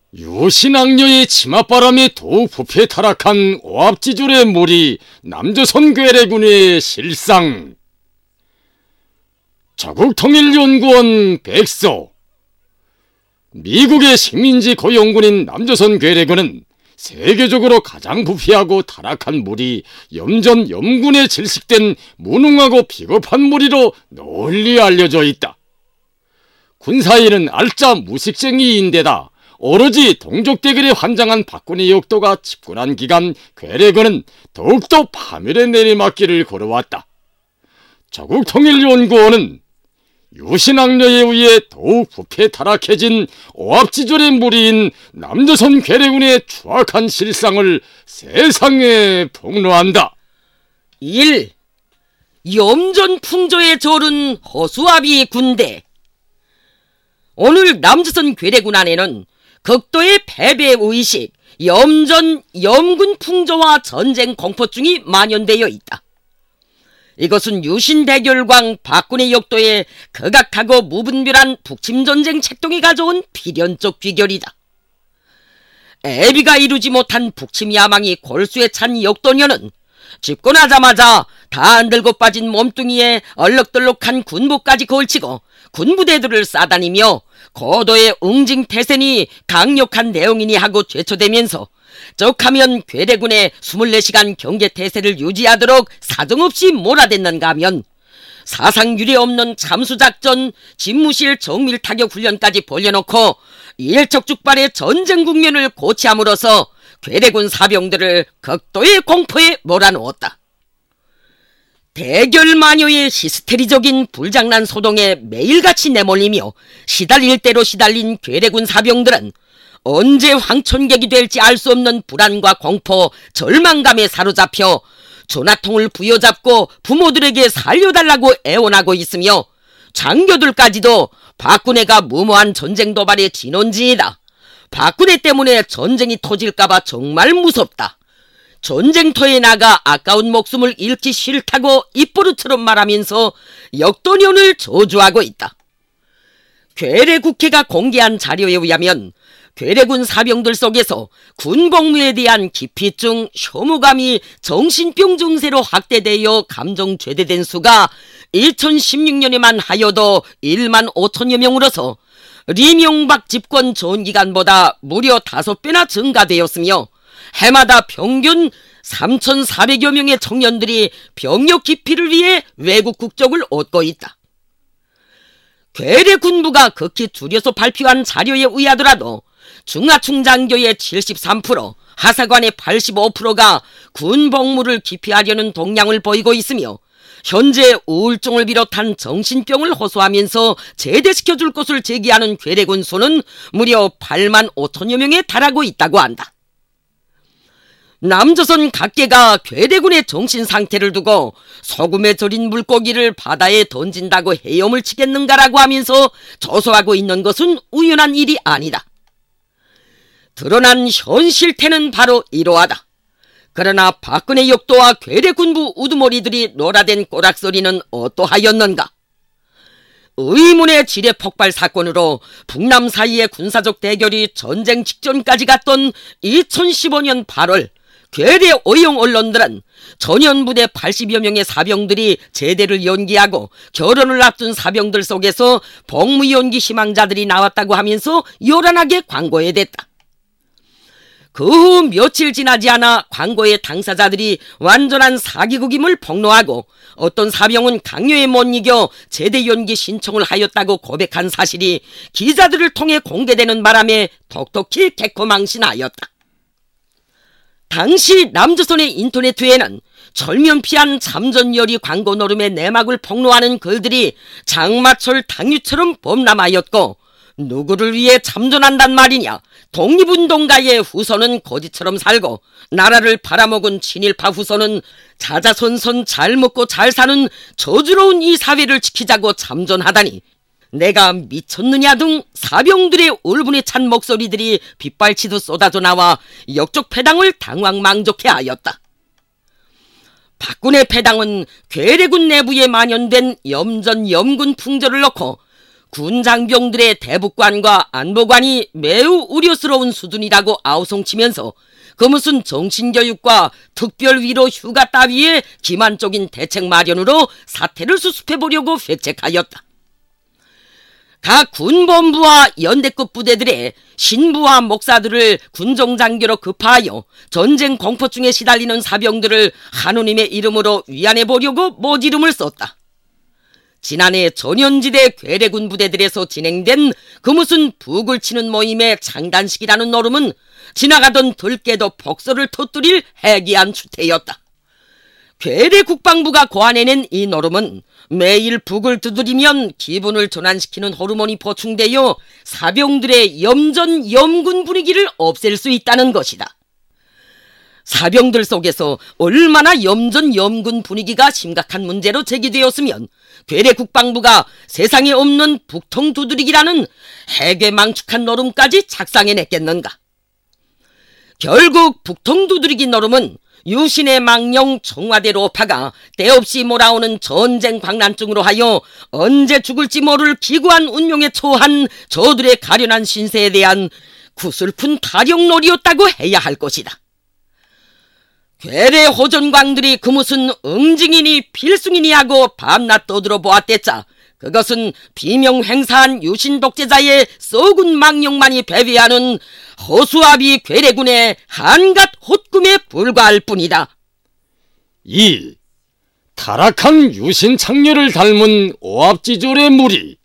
유신왕녀의 치맛바람에 더욱 부패 타락한 오합지졸의 무리 남조선 괴뢰군의 실상. 자국통일연구원 백서. 미국의 식민지 고용군인 남조선 괴뢰군은 세계적으로 가장 부패하고 타락한 무리 염전 염군에 질식된 무능하고 비겁한 무리로 널리 알려져 있다. 군사에는 알짜 무식쟁이인데다 오로지 동족 대결에 환장한 박군의 역도가 집권한 기간 괴뢰군은 더욱더 파멸의 내리막길을 걸어왔다. 자국통일연구원은 유신왕녀에 의해 더욱 부패 타락해진 오합지졸의 무리인 남조선 괴뢰군의 추악한 실상을 세상에 폭로한다. 1. 염전 풍조에 졸은 허수아비 군대. 오늘 남조선 괴뢰군 안에는 극도의 패배의식, 염전, 염군 풍조와 전쟁 공포증이 만연되어 있다. 이것은 유신대결광 박군의 역도에 극악하고 무분별한 북침전쟁 책동이 가져온 필연적 귀결이다. 애비가 이루지 못한 북침 야망이 골수에 찬 역도녀는 집권하자마자 다 안 들고 빠진 몸뚱이에 얼럭덜럭한 군복까지 걸치고 군부대들을 싸다니며 고도의 응징태센이 강력한 대응이니 하고 죄초되면서 적하면 괴뢰군의 24시간 경계태세를 유지하도록 사정없이 몰아댔는가 하면 사상 유례 없는 잠수작전, 집무실 정밀타격 훈련까지 벌려놓고 일촉즉발의 전쟁 국면을 고취함으로써 괴뢰군 사병들을 극도의 공포에 몰아넣었다. 대결마녀의 히스테리적인 불장난 소동에 매일같이 내몰리며 시달릴 대로 시달린 괴뢰군 사병들은 언제 황천객이 될지 알 수 없는 불안과 공포, 절망감에 사로잡혀 전화통을 부여잡고 부모들에게 살려달라고 애원하고 있으며 장교들까지도 박군혜가 무모한 전쟁 도발의 진원지이다. 박군혜 때문에 전쟁이 터질까봐 정말 무섭다. 전쟁터에 나가 아까운 목숨을 잃기 싫다고 입버릇처럼 말하면서 역도년을 저주하고 있다. 괴뢰국회가 공개한 자료에 의하면 괴뢰군 사병들 속에서 군복무에 대한 기피증, 혐오감이 정신병 증세로 확대되어 감정 죄대된 수가 2016년에만 하여도 1만 5천여 명으로서 리명박 집권 전 기간보다 무려 5배나 증가되었으며 해마다 평균 3,400여 명의 청년들이 병역 기피를 위해 외국 국적을 얻고 있다. 괴뢰군부가 극히 줄여서 발표한 자료에 의하더라도 중하충장교의 73%, 하사관의 85%가 군복무를 기피하려는 동향을 보이고 있으며 현재 우울증을 비롯한 정신병을 호소하면서 제대시켜줄 것을 제기하는 괴뢰군 수는 무려 8만 5천여 명에 달하고 있다고 한다. 남조선 각계가 괴뢰군의 정신상태를 두고 소금에 절인 물고기를 바다에 던진다고 헤엄을 치겠는가라고 하면서 조소하고 있는 것은 우연한 일이 아니다. 드러난 현실태는 바로 이러하다. 그러나 박근혜 역도와 괴뢰군부 우두머리들이 놀아댄 꼬락소리는 어떠하였는가? 의문의 지뢰 폭발 사건으로 북남 사이의 군사적 대결이 전쟁 직전까지 갔던 2015년 8월 괴뢰 어용 언론들은 전현부대 80여 명의 사병들이 제대를 연기하고 결혼을 앞둔 사병들 속에서 복무 연기 희망자들이 나왔다고 하면서 요란하게 광고에 댔다. 그 후 며칠 지나지 않아 광고의 당사자들이 완전한 사기극임을 폭로하고 어떤 사병은 강요에 못 이겨 제대 연기 신청을 하였다고 고백한 사실이 기자들을 통해 공개되는 바람에 톡톡히 개코망신하였다. 당시 남조선의 인터넷에는 철면피한 잠전열이 광고 노름의 내막을 폭로하는 글들이 장마철 당유처럼 범람하였고 누구를 위해 참전한단 말이냐, 독립운동가의 후손은 거지처럼 살고 나라를 팔아먹은 친일파 후손은 자자손손 잘 먹고 잘 사는 저주로운 이 사회를 지키자고 참전하다니 내가 미쳤느냐 등 사병들의 울분에 찬 목소리들이 빗발치듯 쏟아져 나와 역적 패당을 당황망족해 하였다. 박군의 패당은 괴뢰군 내부에 만연된 염전 염군 풍조를 놓고 군 장병들의 대북관과 안보관이 매우 우려스러운 수준이라고 아우성치면서 그 무슨 정신교육과 특별위로 휴가 따위의 기만적인 대책 마련으로 사태를 수습해보려고 회책하였다. 각 군본부와 연대급 부대들의 신부와 목사들을 군정장교로 급파하여 전쟁 공포증에 시달리는 사병들을 하느님의 이름으로 위안해보려고 모지름을 썼다. 지난해 전현지대 괴뢰군 부대들에서 진행된 그 무슨 북을 치는 모임의 창단식이라는 노름은 지나가던 들깨도 폭설을 터뜨릴 해기한 추태였다. 괴뢰 국방부가 고안해낸 이 노름은 매일 북을 두드리면 기분을 전환시키는 호르몬이 보충되어 사병들의 염전 염군 분위기를 없앨 수 있다는 것이다. 사병들 속에서 얼마나 염전 염군 분위기가 심각한 문제로 제기되었으면 괴뢰 국방부가 세상에 없는 북통 두드리기라는 해괴망측한 노름까지 작성해냈겠는가. 결국 북통 두드리기 노름은 유신의 망령 청와대 로파가 때없이 몰아오는 전쟁 광란증으로 하여 언제 죽을지 모를 기구한 운명에 처한 저들의 가련한 신세에 대한 구슬픈 타령놀이였다고 해야 할 것이다. 괴뢰 호전광들이 그 무슨 응징이니 필승이니 하고 밤낮 떠들어 보았댔자 그것은 비명횡사한 유신 독재자의 썩은 망령만이 배회하는 허수아비 괴뢰군의 한갓 헛꿈에 불과할 뿐이다. 2. 타락한 유신 창녀를 닮은 오합지졸의 무리.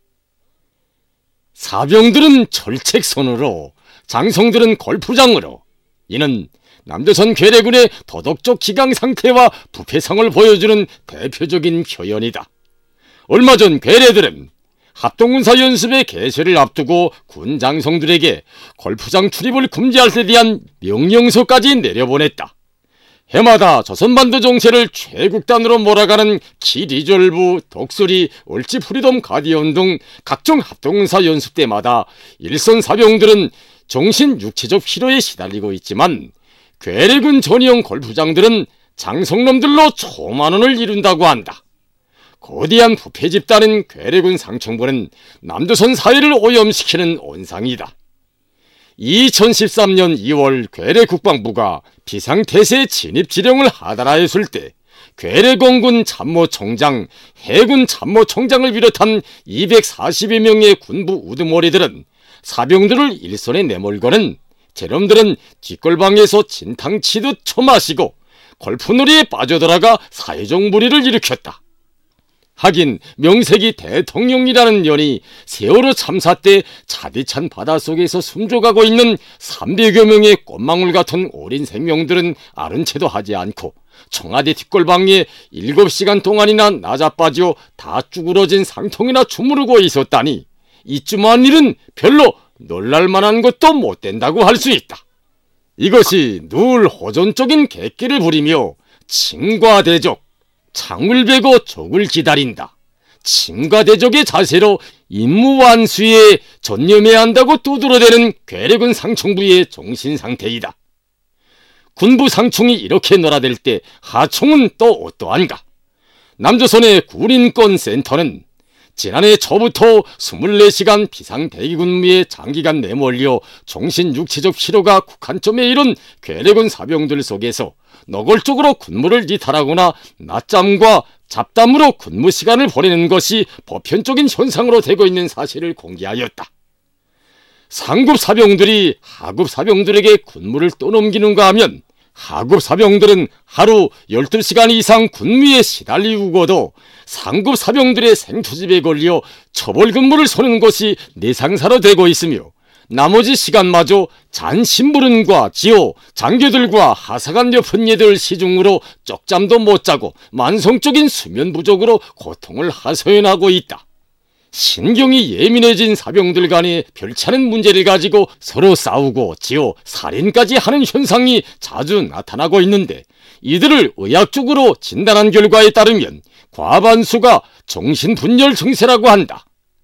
사병들은 철책선으로, 장성들은 골프장으로. 이는 남조선 괴뢰군의 도덕적 기강 상태와 부패성을 보여주는 대표적인 표현이다. 얼마 전 괴뢰들은 합동군사 연습의 개최를 앞두고 군 장성들에게 골프장 출입을 금지할 데 대한 명령서까지 내려보냈다. 해마다 조선반도 정세를 최국단으로 몰아가는 키리졸브, 독수리, 얼지 프리덤 가디언 등 각종 합동군사 연습 때마다 일선 사병들은 정신 육체적 피로에 시달리고 있지만 괴뢰군 전용 골프장들은 장성놈들로 초만원을 이룬다고 한다. 거대한 부패 집단인 괴뢰군 상층부는 남조선 사회를 오염시키는 온상이다. 2013년 2월 괴뢰 국방부가 비상태세 진입 지령을 하달하였을 때 괴뢰공군 참모총장, 해군 참모총장을 비롯한 240여 명의 군부 우두머리들은 사병들을 일선에 내몰고는 저놈들은 뒷골방에서 진탕 치듯 처마시고 골프놀이에 빠져들어가 사회적 무리를 일으켰다. 하긴 명색이 대통령이라는 년이 세월호 참사 때 차디찬 바닷속에서 숨져가고 있는 300여 명의 꽃망울 같은 어린 생명들은 아는 채도 하지 않고 청와대 뒷골방에 7시간 동안이나 나자빠져 다 쭈그러진 상통이나 주무르고 있었다니 이쯤한 일은 별로 놀랄만한 것도 못 된다고 할 수 있다. 이것이 늘 호전적인 객기를 부리며 칭과대적, 창을 베고 적을 기다린다. 칭과대적의 자세로 임무완수에 전념해야 한다고 두드러대는 괴뢰군 상총부의 정신상태이다. 군부 상총이 이렇게 놀아댈 때 하총은 또 어떠한가? 남조선의 군인권센터는 지난해 초부터 24시간 비상대기근무에 장기간 내몰려 정신육체적 피로가 국한점에 이른 괴뢰군 사병들 속에서 노골적으로 군무를 이탈하거나 낮잠과 잡담으로 근무 시간을 보내는 것이 보편적인 현상으로 되고 있는 사실을 공개하였다. 상급 사병들이 하급 사병들에게 군무를 떠넘기는가 하면 하급 사병들은 하루 12시간 이상 군무에 시달리고도 상급 사병들의 생투집에 걸려 처벌 근무를 서는 것이 내상사로 되고 있으며 나머지 시간마저 잔 심부름과 지호, 장교들과 하사관 옆은 예들 시중으로 쪽잠도 못 자고 만성적인 수면 부족으로 고통을 하소연하고 있다. 신경이 예민해진 사병들 간에 별치 않은 문제를 가지고 서로 싸우고 지어 살인까지 하는 현상이 자주 나타나고 있는데 이들을 의학적으로 진단한 결과에 따르면 과반수가 정신분열 증세라고 한다.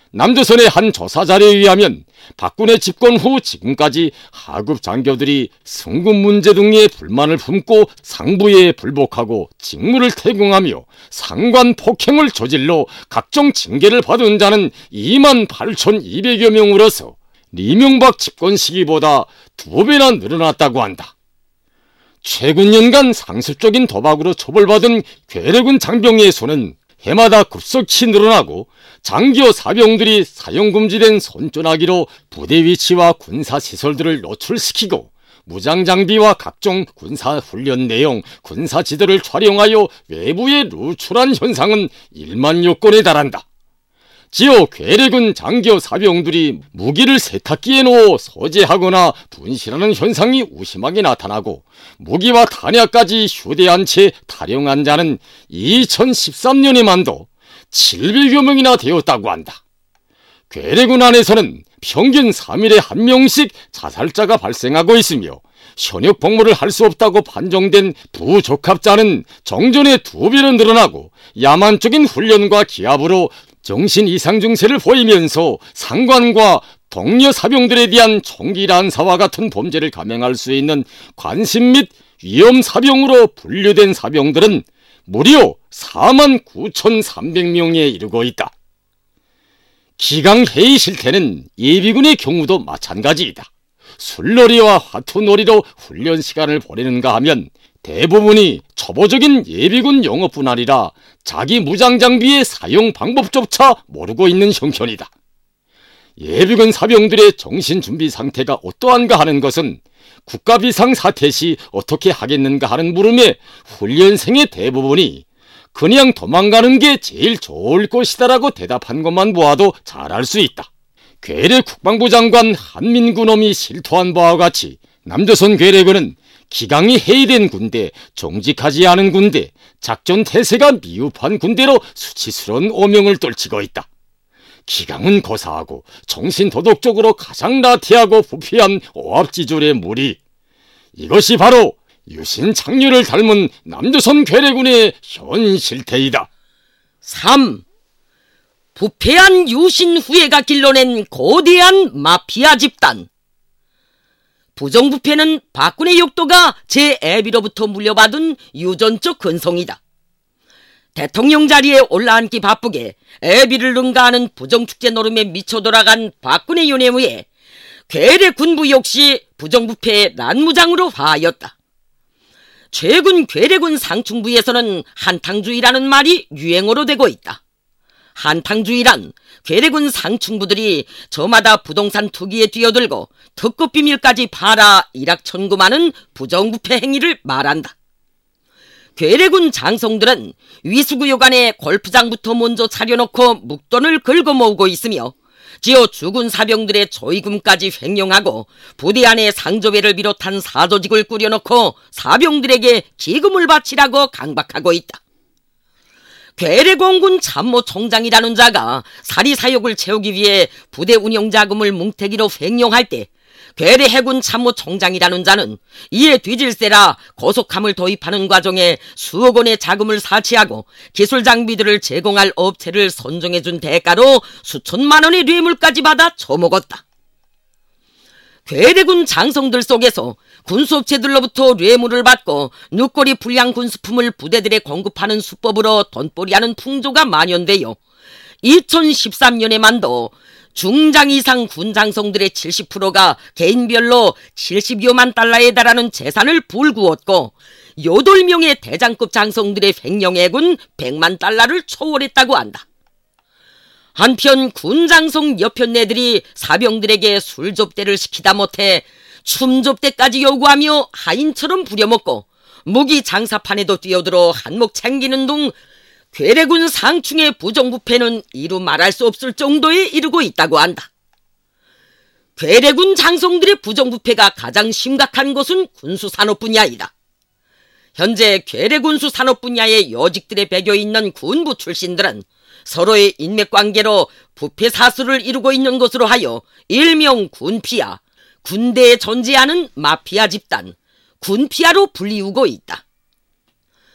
남조선의 한 조사 자료에 의하면 박군의 집권 후 지금까지 하급 장교들이 승급 문제 등의 불만을 품고 상부에 불복하고 직무를 퇴공하며 상관 폭행을 저질러 각종 징계를 받은 자는 28,200여 명으로서 이명박 집권 시기보다 2배나 늘어났다고 한다. 최근 년간 상습적인 도박으로 처벌받은 괴뢰군 장병의 수는 해마다 급속히 늘어나고 장교 사병들이 사용금지된 손전화기로 부대 위치와 군사시설들을 노출시키고 무장장비와 각종 군사훈련 내용, 군사지도를 촬영하여 외부에 누출한 현상은 1만여 건에 달한다. 지어 괴뢰군 장교 사병들이 무기를 세탁기에 넣어 소재하거나 분실하는 현상이 우심하게 나타나고 무기와 탄약까지 휴대한 채 탈영한 자는 2013년에만도 700여 명이나 되었다고 한다. 괴뢰군 안에서는 평균 3일에 1명씩 자살자가 발생하고 있으며 현역 복무를 할 수 없다고 판정된 부적합자는 정전의 2배로 늘어나고 야만적인 훈련과 기합으로 정신 이상 증세를 보이면서 상관과 동료 사병들에 대한 총기 난사와 같은 범죄를 감행할 수 있는 관심 및 위험 사병으로 분류된 사병들은 무려 49,300명에 이르고 있다. 기강회의 실태는 예비군의 경우도 마찬가지이다. 술놀이와 화투놀이로 훈련 시간을 보내는가 하면 대부분이 초보적인 예비군 영어뿐 아니라 자기 무장장비의 사용 방법조차 모르고 있는 형편이다. 예비군 사병들의 정신준비 상태가 어떠한가 하는 것은 국가비상 사태 시 어떻게 하겠는가 하는 물음에 훈련생의 대부분이 그냥 도망가는 게 제일 좋을 것이다라고 대답한 것만 보아도 잘 알 수 있다. 괴뢰 국방부 장관 한민구놈이 실토한 바와 같이 남조선 괴뢰군은 기강이 해이된 군대, 정직하지 않은 군대, 작전 태세가 미흡한 군대로 수치스러운 오명을 떨치고 있다. 기강은 고사하고 정신도덕적으로 가장 나태하고 부패한 오합지졸의 무리, 이것이 바로 유신창류를 닮은 남조선 괴뢰군의 현 실태이다. 3. 부패한 유신 후예가 길러낸 거대한 마피아 집단. 부정부패는 박군의 욕도가 제 애비로부터 물려받은 유전적 근성이다. 대통령 자리에 올라앉기 바쁘게 애비를 능가하는 부정축제 노름에 미쳐 돌아간 박군의 윤회무에 괴뢰 군부 역시 부정부패의 난무장으로 화하였다. 최근 괴뢰군 상층부에서는 한탕주의라는 말이 유행어로 되고 있다. 한탕주의란 괴뢰군 상층부들이 저마다 부동산 투기에 뛰어들고 특급 비밀까지 팔아 일확천금하는 부정부패 행위를 말한다. 괴뢰군 장성들은 위수구역 안에 골프장부터 먼저 차려놓고 묵돈을 긁어모으고 있으며 지어 죽은 사병들의 조의금까지 횡령하고 부대 안에 상조배를 비롯한 사조직을 꾸려놓고 사병들에게 기금을 바치라고 강박하고 있다. 괴뢰공군 참모총장이라는 자가 사리사욕을 채우기 위해 부대 운영자금을 뭉태기로 횡령할 때 괴뢰 해군 참모총장이라는 자는 이에 뒤질세라 고속함을 도입하는 과정에 수억 원의 자금을 사치하고 기술 장비들을 제공할 업체를 선정해준 대가로 수천만 원의 뇌물까지 받아 처먹었다. 괴뢰군 장성들 속에서 군수업체들로부터 뇌물을 받고 누꼬리 불량 군수품을 부대들에 공급하는 수법으로 돈벌이하는 풍조가 만연되어 2013년에만도 중장 이상 군장성들의 70%가 개인별로 70여만 달러에 달하는 재산을 불구었고 8명의 대장급 장성들의 횡령액은 100만 달러를 초월했다고 한다. 한편 군장성 여편네들이 사병들에게 술접대를 시키다 못해 춤접대까지 요구하며 하인처럼 부려먹고 무기 장사판에도 뛰어들어 한몫 챙기는 등 괴뢰군 상층의 부정부패는 이루 말할 수 없을 정도에 이르고 있다고 한다. 괴뢰군 장성들의 부정부패가 가장 심각한 것은 군수산업 분야이다. 현재 괴뢰군수 산업 분야의 요직들에 배겨 있는 군부 출신들은 서로의 인맥관계로 부패 사수를 이루고 있는 것으로 하여 일명 군피아, 군대에 존재하는 마피아 집단, 군피아로 불리우고 있다.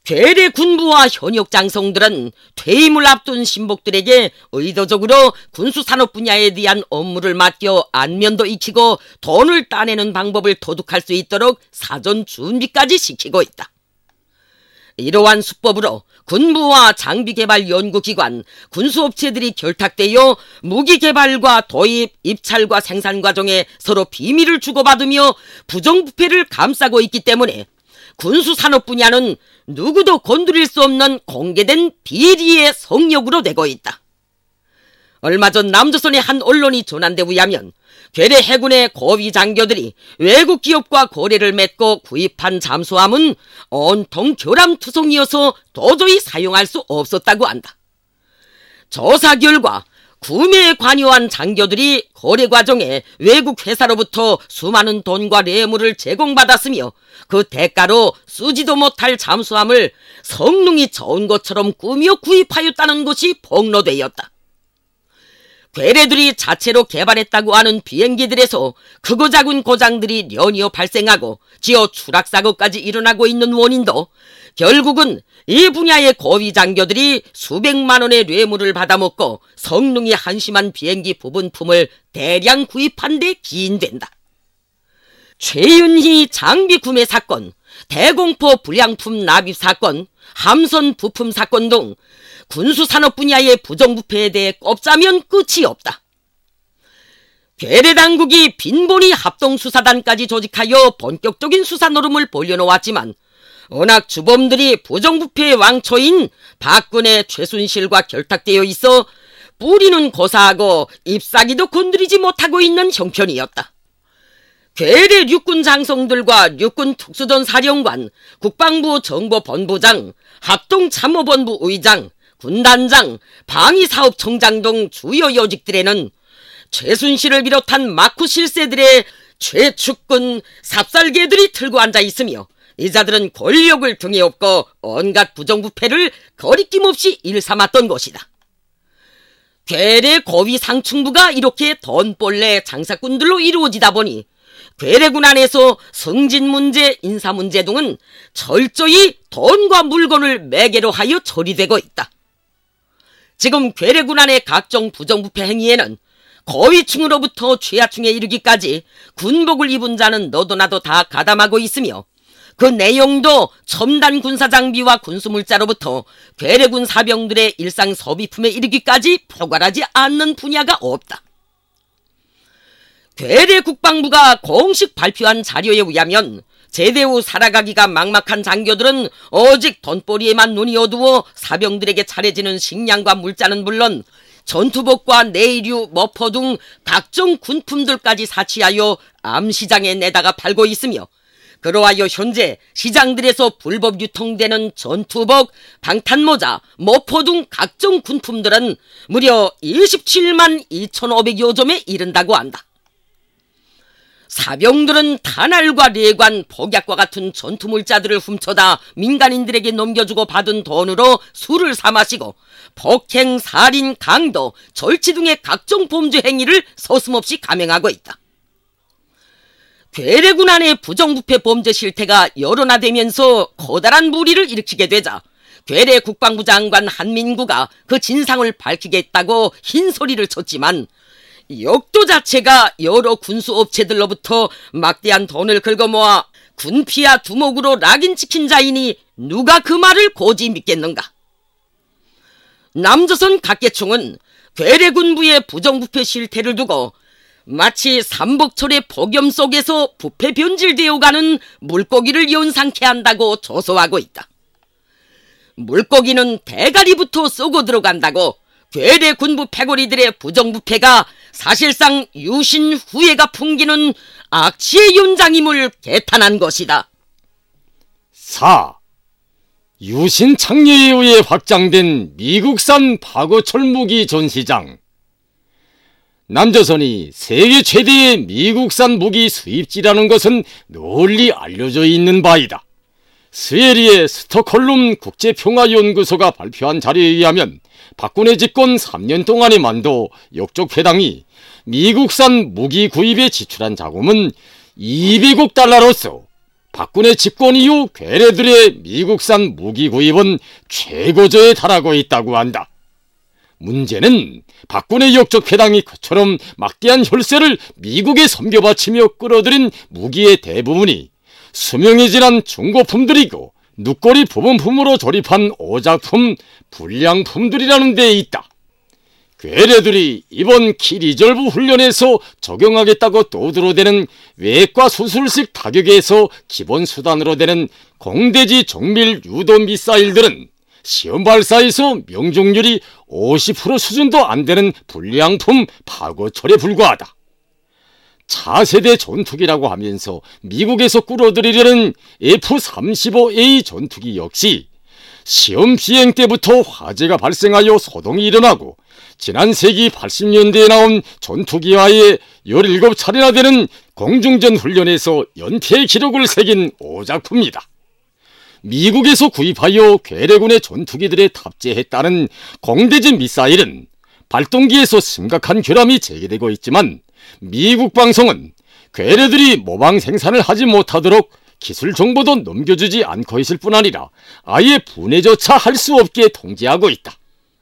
괴뢰 군부와 현역 장성들은 퇴임을 앞둔 신복들에게 의도적으로 군수산업 분야에 대한 업무를 맡겨 안면도 익히고 돈을 따내는 방법을 도둑할 수 있도록 사전 준비까지 시키고 있다. 이러한 수법으로 군부와 장비개발연구기관, 군수업체들이 결탁되어 무기개발과 도입, 입찰과 생산 과정에 서로 비밀을 주고받으며 부정부패를 감싸고 있기 때문에 군수산업 분야는 누구도 건드릴 수 없는 공개된 비리의 성역으로 되고 있다. 얼마 전 남조선의 한 언론이 전한 데 의하면 괴뢰 해군의 고위 장교들이 외국 기업과 거래를 맺고 구입한 잠수함은 온통 교람투성이어서 도저히 사용할 수 없었다고 한다. 조사 결과 구매에 관여한 장교들이 거래 과정에 외국 회사로부터 수많은 돈과 뇌물을 제공받았으며 그 대가로 쓰지도 못할 잠수함을 성능이 좋은 것처럼 꾸며 구입하였다는 것이 폭로되었다. 괴뢰들이 자체로 개발했다고 하는 비행기들에서 크고 작은 고장들이 연이어 발생하고 지어 추락사고까지 일어나고 있는 원인도 결국은 이 분야의 고위 장교들이 수백만 원의 뇌물을 받아먹고 성능이 한심한 비행기 부분품을 대량 구입한 데 기인된다. 최윤희 장비 구매 사건, 대공포 불량품 납입 사건, 함선 부품 사건 등 군수산업 분야의 부정부패에 대해 꼽자면 끝이 없다. 괴뢰 당국이 빈본이 합동수사단까지 조직하여 본격적인 수사 노름을 벌여놓았지만 워낙 주범들이 부정부패의 왕초인 박근혜, 최순실과 결탁되어 있어 뿌리는 고사하고 잎사귀도 건드리지 못하고 있는 형편이었다. 괴뢰 육군 장성들과 육군 특수전 사령관, 국방부 정보본부장, 합동참모본부 의장, 군단장, 방위사업청장 등 주요 요직들에는 최순실을 비롯한 마쿠 실세들의 최측근 삽살개들이 틀고 앉아 있으며 이자들은 권력을 등에 업고 온갖 부정부패를 거리낌 없이 일삼았던 것이다. 괴뢰 고위 상층부가 이렇게 돈벌레 장사꾼들로 이루어지다 보니 괴뢰군 안에서 승진 문제, 인사 문제 등은 철저히 돈과 물건을 매개로 하여 처리되고 있다. 지금 괴뢰군 안의 각종 부정부패 행위에는 고위층으로부터 최하층에 이르기까지 군복을 입은 자는 너도 나도 다 가담하고 있으며 그 내용도 첨단 군사장비와 군수물자로부터 괴뢰군 사병들의 일상 소비품에 이르기까지 포괄하지 않는 분야가 없다. 괴뢰 국방부가 공식 발표한 자료에 의하면 제대 후 살아가기가 막막한 장교들은 오직 돈벌이에만 눈이 어두워 사병들에게 차려지는 식량과 물자는 물론 전투복과 내의류, 머퍼 등 각종 군품들까지 사치하여 암시장에 내다가 팔고 있으며 그러하여 현재 시장들에서 불법 유통되는 전투복, 방탄모자, 머퍼 등 각종 군품들은 무려 27만 2,500여 점에 이른다고 한다. 사병들은 탄알과 레관, 복약과 같은 전투물자들을 훔쳐다 민간인들에게 넘겨주고 받은 돈으로 술을 사 마시고 폭행, 살인, 강도, 절취 등의 각종 범죄 행위를 서슴없이 감행하고 있다. 괴뢰군 안의 부정부패 범죄 실태가 여론화되면서 커다란 무리를 일으키게 되자 괴뢰 국방부 장관 한민구가 그 진상을 밝히겠다고 흰소리를 쳤지만 역도 자체가 여러 군수업체들로부터 막대한 돈을 긁어모아 군피와 두목으로 락인 찍힌 자이니 누가 그 말을 고지 믿겠는가. 남조선 각계총은 괴뢰군부의 부정부패 실태를 두고 마치 삼복철의 폭염 속에서 부패 변질되어가는 물고기를 연상케 한다고 조소하고 있다. 물고기는 대가리부터 쏘고 들어간다고 괴뢰 군부 패거리들의 부정부패가 사실상 유신 후예가 풍기는 악취의 연장임을 개탄한 것이다. 4. 유신 창녀에 의해 확장된 미국산 파고철 무기 전시장. 남조선이 세계 최대의 미국산 무기 수입지라는 것은 널리 알려져 있는 바이다. 스웨리의 스톡홀름 국제평화연구소가 발표한 자료에 의하면 박근혜 집권 3년 동안의 만도 역적회당이 미국산 무기 구입에 지출한 자금은 200억 달러로서 박군의 집권 이후 괴뢰들의 미국산 무기 구입은 최고조에 달하고 있다고 한다. 문제는 박군의 역적 패당이 그처럼 막대한 혈세를 미국에 섬겨바치며 끌어들인 무기의 대부분이 수명이 지난 중고품들이고 눕거리 부품으로 조립한 오작품, 불량품들이라는 데 있다. 괴뢰들이 이번 키리졸브 훈련에서 적용하겠다고 떠들어대는 외과 수술식 타격에서 기본 수단으로 되는 공대지 정밀 유도 미사일들은 시험 발사에서 명중률이 50% 수준도 안 되는 불량품 파고철에 불과하다. 차세대 전투기라고 하면서 미국에서 끌어들이려는 F-35A 전투기 역시 시험 비행 때부터 화재가 발생하여 소동이 일어나고 지난 세기 80년대에 나온 전투기와의 17차례나 되는 공중전 훈련에서 연패의 기록을 새긴 오작품이다. 미국에서 구입하여 괴뢰군의 전투기들에 탑재했다는 공대지 미사일은 발동기에서 심각한 결함이 제기되고 있지만 미국 방송은 괴뢰들이 모방 생산을 하지 못하도록 기술 정보도 넘겨주지 않고 있을 뿐 아니라 아예 분해조차 할 수 없게 통제하고 있다.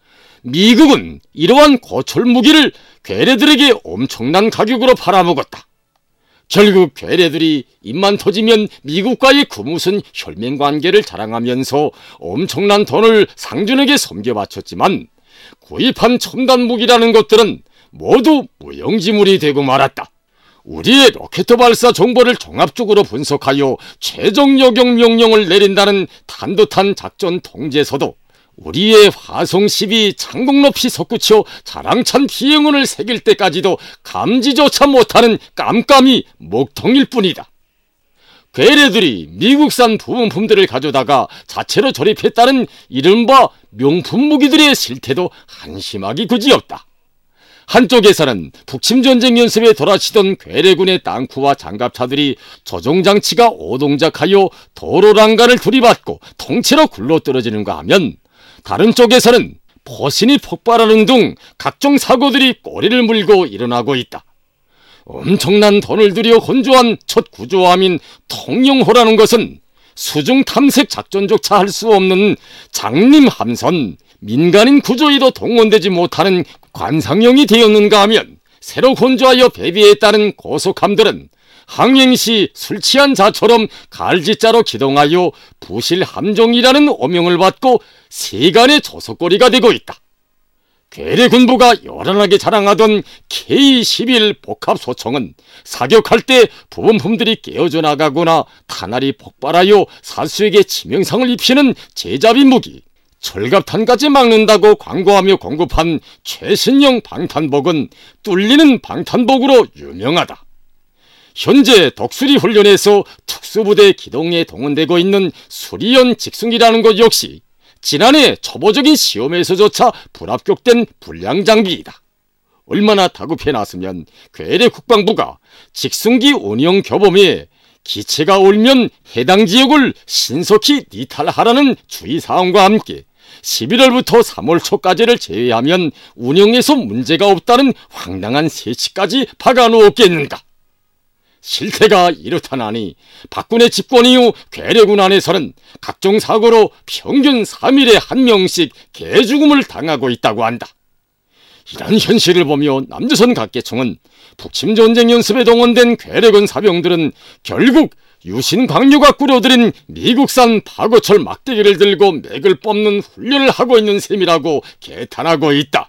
미국은 이러한 고철 무기를 괴뢰들에게 엄청난 가격으로 팔아먹었다. 결국 괴뢰들이 입만 터지면 미국과의 그 무슨 혈맹관계를 자랑하면서 엄청난 돈을 상준에게 섬겨바쳤지만 구입한 첨단 무기라는 것들은 모두 무용지물이 되고 말았다. 우리의 로켓 발사 정보를 종합적으로 분석하여 최종 요격 명령을 내린다는 탄도탄 작전 통제서도 우리의 화성 12 창공 높이 솟구쳐 자랑찬 비행운을 새길 때까지도 감지조차 못하는 깜깜이 먹통일 뿐이다. 괴뢰들이 미국산 부품들을 가져다가 자체로 조립했다는 이른바 명품 무기들의 실태도 한심하기 그지없다. 한쪽에서는 북침전쟁 연습에 돌아치던 괴뢰군의 땅쿠와 장갑차들이 조종장치가 오동작하여 도로란간을 들이받고 통째로 굴러떨어지는가 하면 다른 쪽에서는 포신이 폭발하는 등 각종 사고들이 꼬리를 물고 일어나고 있다. 엄청난 돈을 들여 건조한 첫 구조함인 통영호라는 것은 수중 탐색 작전조차 할 수 없는 장림 함선, 민간인 구조에도 동원되지 못하는 관상용이 되었는가 하면 새로 건조하여 배비했다는 고속함들은 항행시 술 취한 자처럼 갈지자로 기동하여 부실 함정이라는 오명을 받고 세간의 조석거리가 되고 있다. 괴뢰군부가 요란하게 자랑하던 K-11 복합소총은 사격할 때 부품들이 깨어져 나가거나 탄알이 폭발하여 사수에게 치명상을 입히는 제자비 무기, 철갑탄까지 막는다고 광고하며 공급한 최신형 방탄복은 뚫리는 방탄복으로 유명하다. 현재 독수리 훈련에서 특수부대 기동에 동원되고 있는 수리연 직승이라는 것 역시 지난해 초보적인 시험에서조차 불합격된 불량장비이다. 얼마나 다급해놨으면 괴뢰 국방부가 직승기 운영 교범에 기체가 울면 해당 지역을 신속히 이탈하라는 주의사항과 함께 11월부터 3월 초까지를 제외하면 운영에서 문제가 없다는 황당한 세치까지 박아놓았겠는가. 실태가 이렇다나니 박군의 집권 이후 괴뢰군 안에서는 각종 사고로 평균 3일에 1명씩 개죽음을 당하고 있다고 한다. 이런 현실을 보며 남조선 각계청은 북침전쟁 연습에 동원된 괴뢰군 사병들은 결국 유신 강요가 꾸려들인 미국산 파고철 막대기를 들고 맥을 뽑는 훈련을 하고 있는 셈이라고 개탄하고 있다.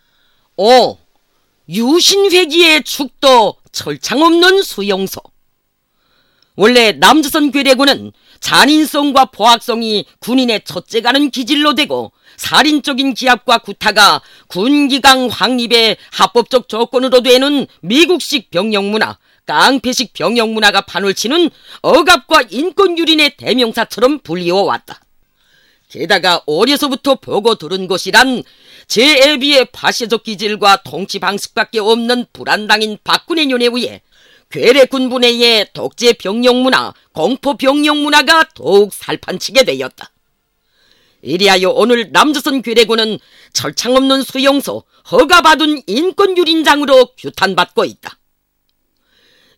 유신회기의 축도 철창 없는 수용소. 원래 남조선 괴뢰군은 잔인성과 포악성이 군인의 첫째가는 기질로 되고 살인적인 기합과 구타가 군기강 확립의 합법적 조건으로 되는 미국식 병력문화, 깡패식 병력문화가 판을 치는 억압과 인권유린의 대명사처럼 불리워왔다. 게다가 어려서부터 보고 들은 것이란 제애비의 파시적 기질과 통치 방식밖에 없는 불안당인 박군의 년에 의해 괴뢰 군부 내의 독재 병력문화, 공포 병력문화가 더욱 살판치게 되었다. 이리하여 오늘 남조선 괴뢰군은 철창 없는 수용소, 허가받은 인권유린장으로 규탄받고 있다.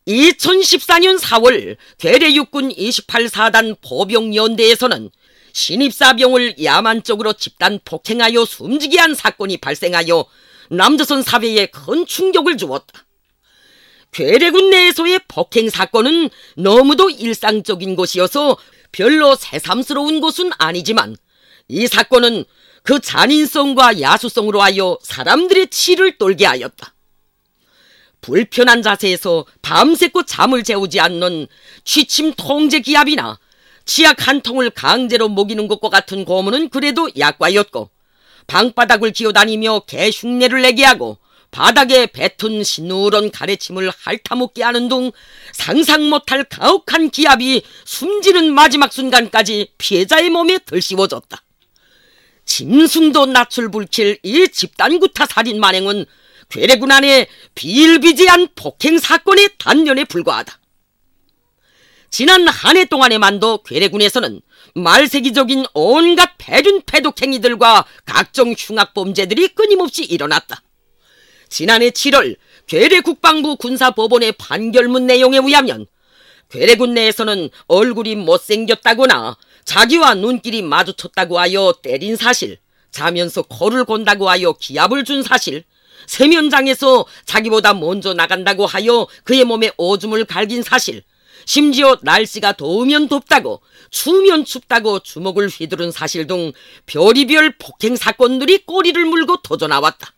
2014년 4월 괴뢰육군 28사단 보병연대에서는 신입사병을 야만적으로 집단 폭행하여 숨지게 한 사건이 발생하여 남조선 사회에 큰 충격을 주었다. 괴뢰군 내에서의 폭행 사건은 너무도 일상적인 것이어서 별로 새삼스러운 것은 아니지만, 이 사건은 그 잔인성과 야수성으로 하여 사람들의 치를 떨게 하였다. 불편한 자세에서 밤새고 잠을 재우지 않는 취침 통제 기압이나 치약 한 통을 강제로 먹이는 것과 같은 고문은 그래도 약과였고, 방바닥을 기어다니며 개 흉내를 내게 하고 바닥에 뱉은 시누런 가래침을 핥아먹게 하는 등 상상 못할 가혹한 기압이 숨지는 마지막 순간까지 피해자의 몸에 들씌워졌다. 짐승도 낯을 불킬 이 집단구타 살인 만행은 괴뢰군 안에 비일비재한 폭행 사건의 단면에 불과하다. 지난 한 해 동안에만도 괴뢰군에서는 말세기적인 온갖 패륜 패독 행위들과 각종 흉악범죄들이 끊임없이 일어났다. 지난해 7월 괴뢰국방부 군사법원의 판결문 내용에 의하면 괴뢰군 내에서는 얼굴이 못생겼다거나 자기와 눈길이 마주쳤다고 하여 때린 사실, 자면서 코를 곤다고 하여 기합을 준 사실, 세면장에서 자기보다 먼저 나간다고 하여 그의 몸에 오줌을 갈긴 사실, 심지어 날씨가 더우면 덥다고 추우면 춥다고 주먹을 휘두른 사실 등 별의별 폭행 사건들이 꼬리를 물고 터져나왔다.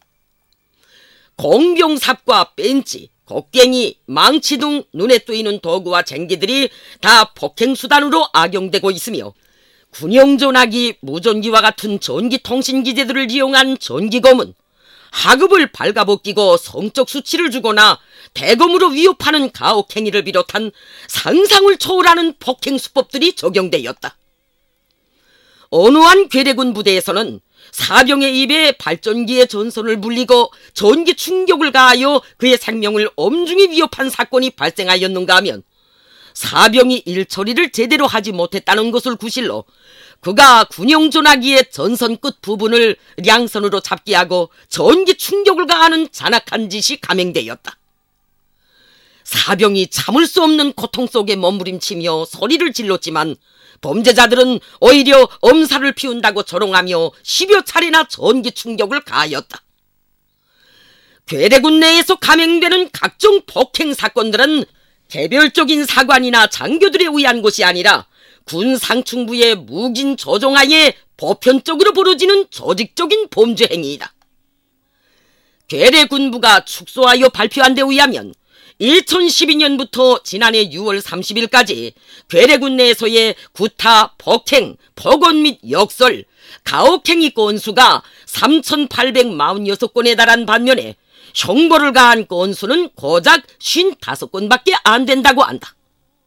공병삽과 벤치, 곡괭이, 망치 등 눈에 띄는 도구와 쟁기들이 다 폭행수단으로 악용되고 있으며, 군용전화기, 무전기와 같은 전기통신기재들을 이용한 전기검은 하급을 발가벗기고 성적 수치를 주거나 대검으로 위협하는 가혹행위를 비롯한 상상을 초월하는 폭행수법들이 적용되었다. 어느 한 괴뢰군 부대에서는 사병의 입에 발전기의 전선을 물리고 전기 충격을 가하여 그의 생명을 엄중히 위협한 사건이 발생하였는가 하면, 사병이 일처리를 제대로 하지 못했다는 것을 구실로 그가 군용전화기의 전선 끝 부분을 양손으로 잡게 하고 전기 충격을 가하는 잔악한 짓이 감행되었다. 사병이 참을 수 없는 고통 속에 머무림치며 소리를 질렀지만 범죄자들은 오히려 엄살을 피운다고 조롱하며 10여 차례나 전기 충격을 가하였다. 괴뢰군 내에서 감행되는 각종 폭행 사건들은 개별적인 사관이나 장교들에 의한 것이 아니라 군 상층부의 묵인 조종하에 보편적으로 벌어지는 조직적인 범죄 행위이다. 괴뢰군부가 축소하여 발표한 데 의하면 2012년부터 지난해 6월 30일까지 괴뢰군 내에서의 구타, 폭행, 폭언 및 역설, 가혹행위 건수가 3,846건에 달한 반면에 형벌을 가한 건수는 고작 55건밖에 안 된다고 한다.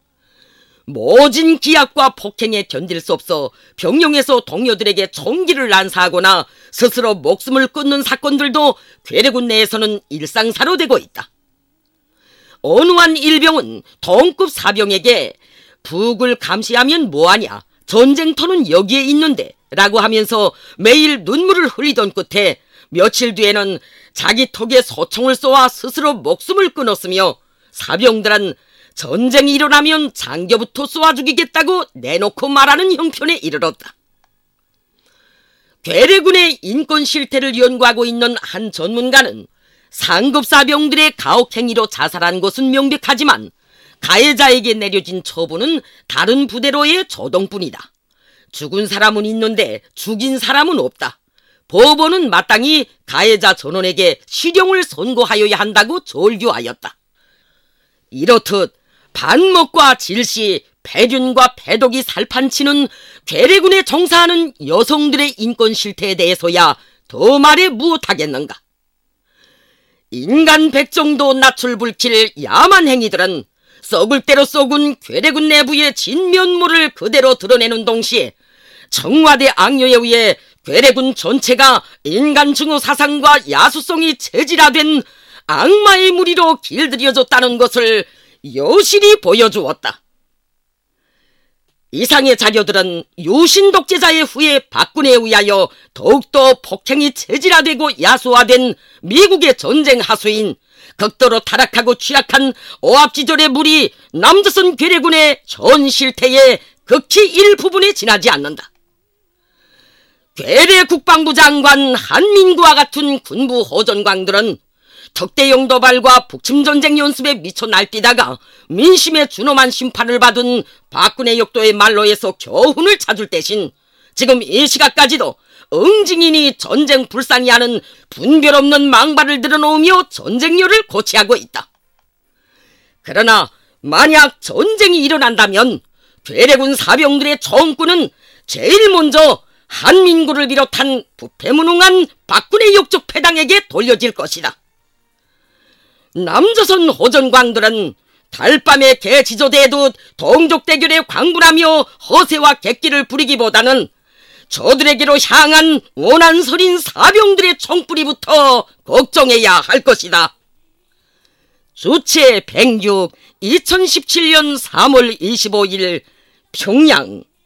모진 기압과 폭행에 견딜 수 없어 병영에서 동료들에게 총기를 난사하거나 스스로 목숨을 끊는 사건들도 괴뢰군 내에서는 일상사로 되고 있다. 어느 한 일병은 동급 사병에게 북을 감시하면 뭐하냐, 전쟁터는 여기에 있는데 라고 하면서 매일 눈물을 흘리던 끝에 며칠 뒤에는 자기 턱에 소총을 쏘아 스스로 목숨을 끊었으며, 사병들은 전쟁이 일어나면 장교부터 쏘아 죽이겠다고 내놓고 말하는 형편에 이르렀다. 괴뢰군의 인권 실태를 연구하고 있는 한 전문가는 상급 사병들의 가혹행위로 자살한 것은 명백하지만 가해자에게 내려진 처분은 다른 부대로의 조동뿐이다. 죽은 사람은 있는데 죽인 사람은 없다. 법원은 마땅히 가해자 전원에게 실형을 선고하여야 한다고 절규하였다. 이렇듯 반목과 질시, 패륜과 패독이 살판치는 괴뢰군에 종사하는 여성들의 인권 실태에 대해서야 더 말해 무엇하겠는가. 인간 백정도 낯을 불킬 야만 행위들은 썩을 대로 썩은 괴뢰군 내부의 진면모를 그대로 드러내는 동시에 청와대 악녀에 의해 괴뢰군 전체가 인간 증오 사상과 야수성이 체질화된 악마의 무리로 길들여졌다는 것을 여실히 보여주었다. 이상의 자료들은 유신 독재자의 후예 박근혜에 의하여 더욱더 폭행이 체질화되고 야수화된 미국의 전쟁 하수인 극도로 타락하고 취약한 오합지졸의 물이 남조선 괴뢰군의 전 실태의 극히 일부분에 지나지 않는다. 괴뢰 국방부 장관 한민구와 같은 군부 호전광들은 특대용 도발과 북침전쟁 연습에 미쳐 날뛰다가 민심의 준엄한 심판을 받은 박근혜 역도의 말로에서 교훈을 찾을 대신 지금 이 시각까지도 응징인이 전쟁 불상이 하는 분별 없는 망발을 들어놓으며 전쟁료를 고취하고 있다. 그러나 만약 전쟁이 일어난다면 괴뢰군 사병들의 총구는 제일 먼저 한민구를 비롯한 부패무능한 박근혜 역적 패당에게 돌려질 것이다. 남조선 호전광들은 달밤에 개지조대에도 동족대결에 광분하며 허세와 객기를 부리기보다는 저들에게로 향한 원한서린 사병들의 총뿌리부터 걱정해야 할 것이다. 주체 106 2017년 3월 25일 평양.